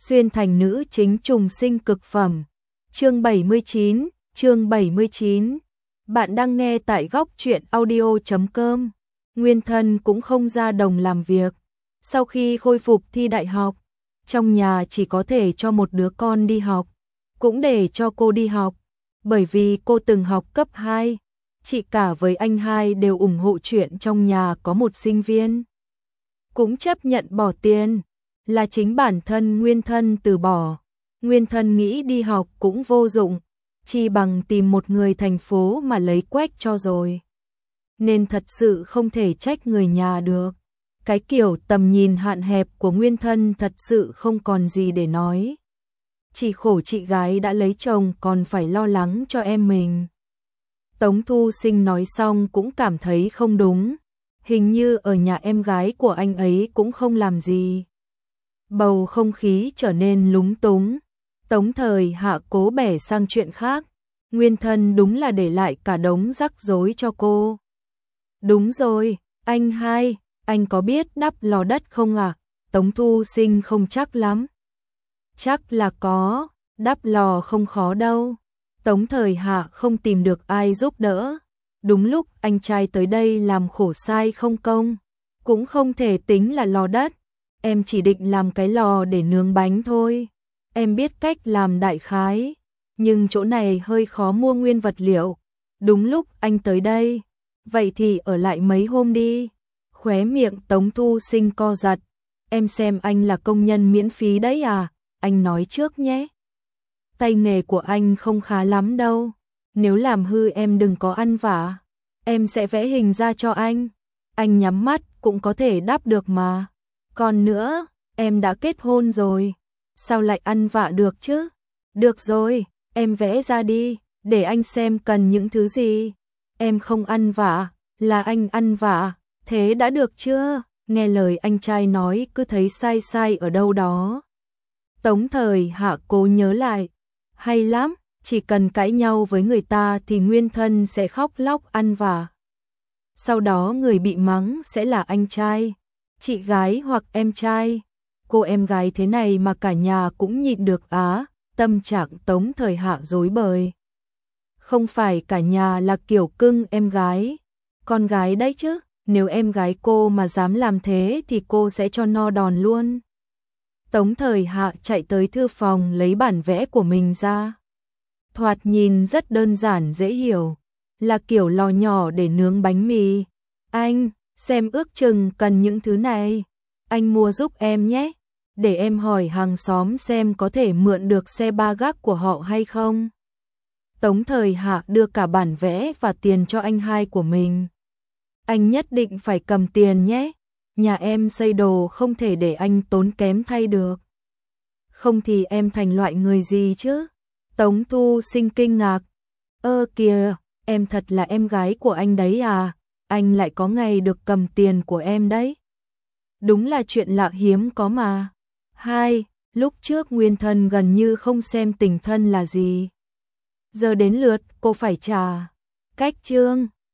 xuyên thành nữ chính trùng sinh cực phẩm. Chương 79. Bạn đang nghe tại góc truyện audio.com. Nguyên thân cũng không ra đồng làm việc. Sau khi khôi phục thi đại học, trong nhà chỉ có thể cho một đứa con đi học, cũng để cho cô đi học, bởi vì cô từng học cấp 2. Chị cả với anh hai đều ủng hộ chuyện trong nhà có một sinh viên. Cũng chấp nhận bỏ tiền, là chính bản thân Nguyên thân từ bỏ. Nguyên thân nghĩ đi học cũng vô dụng, chi bằng tìm một người thành phố mà lấy quách cho rồi. Nên thật sự không thể trách người nhà được. Cái kiểu tầm nhìn hạn hẹp của Nguyên thân thật sự không còn gì để nói. Chỉ khổ chị gái đã lấy chồng còn phải lo lắng cho em mình. Tống Thu Sinh nói xong cũng cảm thấy không đúng. Hình như ở nhà em gái của anh ấy cũng không làm gì. Bầu không khí trở nên lúng túng. Tống Thời Hạ cố bẻ sang chuyện khác. Nguyên thân đúng là để lại cả đống rắc rối cho cô. Đúng rồi, anh hai, anh có biết đắp lò đất không ạ? Tống Thu Sinh không chắc lắm. Chắc là có, đắp lò không khó đâu. Tống Thời Hạ không tìm được ai giúp đỡ. Đúng lúc anh trai tới đây làm khổ sai không công, cũng không thể tính là lò đất. Em chỉ định làm cái lò để nướng bánh thôi. Em biết cách làm đại khái, nhưng chỗ này hơi khó mua nguyên vật liệu. Đúng lúc anh tới đây, vậy thì ở lại mấy hôm đi. Khóe miệng Tống Thu Sinh co giật. Em xem anh là công nhân miễn phí đấy à, anh nói trước nhé. Tay nghề của anh không khá lắm đâu. Nếu làm hư em đừng có ăn vạ. Em sẽ vẽ hình ra cho anh. Anh nhắm mắt cũng có thể đắp được mà. Còn nữa, em đã kết hôn rồi. Sao lại ăn vạ được chứ? Được rồi, em vẽ ra đi, để anh xem cần những thứ gì. Em không ăn vạ, là anh ăn vạ. Thế đã được chưa? Nghe lời anh trai nói cứ thấy sai sai ở đâu đó. Tống Thời Hạ cố nhớ lại. Hay lắm, chỉ cần cãi nhau với người ta thì nguyên thân sẽ khóc lóc ăn vạ. Sau đó người bị mắng sẽ là anh trai, chị gái hoặc em trai. Cô em gái thế này mà cả nhà cũng nhịn được á. Tâm trạng Tống Thời Hạ rối bời. Không phải cả nhà là kiểu cưng em gái, con gái đấy chứ. Nếu em gái cô mà dám làm thế thì cô sẽ cho no đòn luôn. Tống Thời Hạ chạy tới thư phòng lấy bản vẽ của mình ra. Thoạt nhìn rất đơn giản dễ hiểu, là kiểu lò nhỏ để nướng bánh mì. Anh, xem ước chừng cần những thứ này. Anh mua giúp em nhé, để em hỏi hàng xóm xem có thể mượn được xe ba gác của họ hay không. Tống Thời Hạ đưa cả bản vẽ và tiền cho anh hai của mình. Anh nhất định phải cầm tiền nhé. Nhà em xây đồ không thể để anh tốn kém thay được. Không thì em thành loại người gì chứ? Tống Thu Sinh kinh ngạc. Ơ kìa, em thật là em gái của anh đấy à? Anh lại có ngày được cầm tiền của em đấy. Đúng là chuyện lạ hiếm có mà. Hai, lúc trước Nguyên thân gần như không xem tình thân là gì. Giờ đến lượt cô phải trả. Cách chương